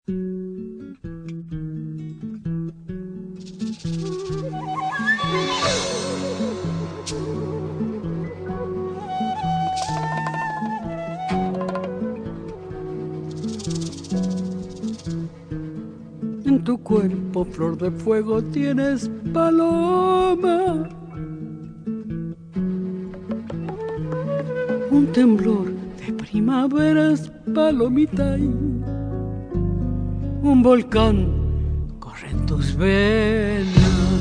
En tu cuerpo, flor de fuego, tienes paloma. Un temblor de primaveras, palomita, y un volcán corre en tus venas.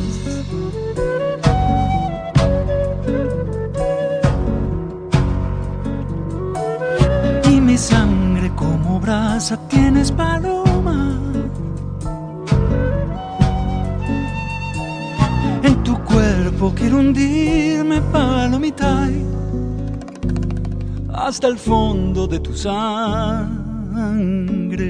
Y mi sangre como brasa tienes, paloma. En tu cuerpo quiero hundirme, palomita, hasta el fondo de tu sangre.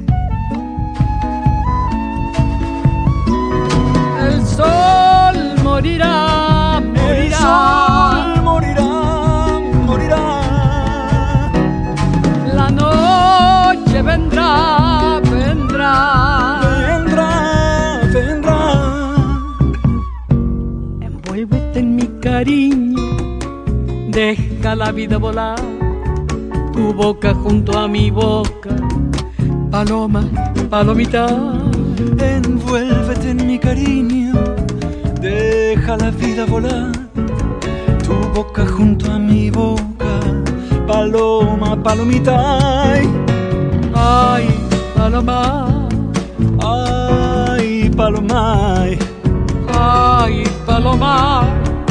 El sol morirá, morirá. El sol morirá, morirá. La noche vendrá, vendrá. Vendrá, vendrá. Envuélvete en mi cariño, deja la vida volar, tu boca junto a mi boca, paloma, palomita. Envuélvete en mi cariño, deja la vida volar, tu boca junto a mi boca, paloma, palomita. Ay, paloma, Ay, paloma, ay, paloma.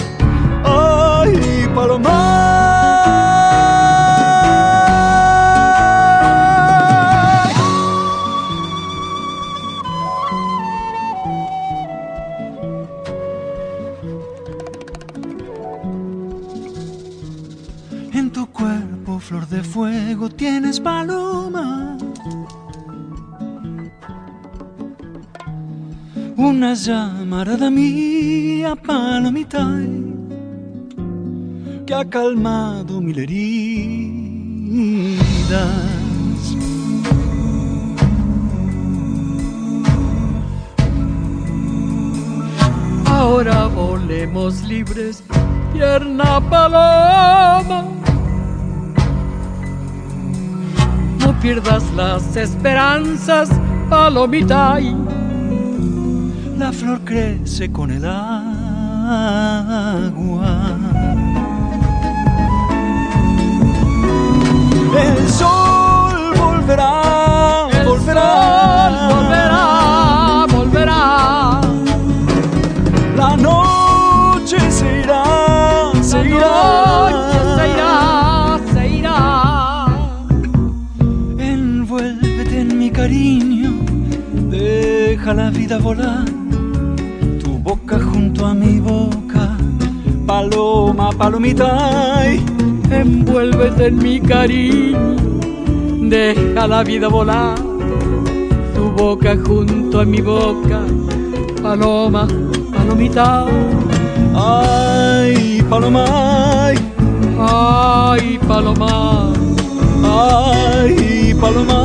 ay, paloma. En tu cuerpo, flor de fuego, tienes, paloma. Una llamarada mía, palomita, que ha calmado mil heridas. Ahora volemos libres, tierna paloma. No pierdas las esperanzas, palomita. La flor crece con el agua. El sol volverá, El volverá, sol volverá, volverá. La noche se irá, se La irá. noche se irá, se irá. Envuélvete en mi cariño, deja la vida volar, tu boca junto a mi boca, paloma, palomita. Envuélvete en mi cariño, deja la vida volar, tu boca junto a mi boca, paloma, palomita. Ay, paloma, Ay, paloma, ay, paloma.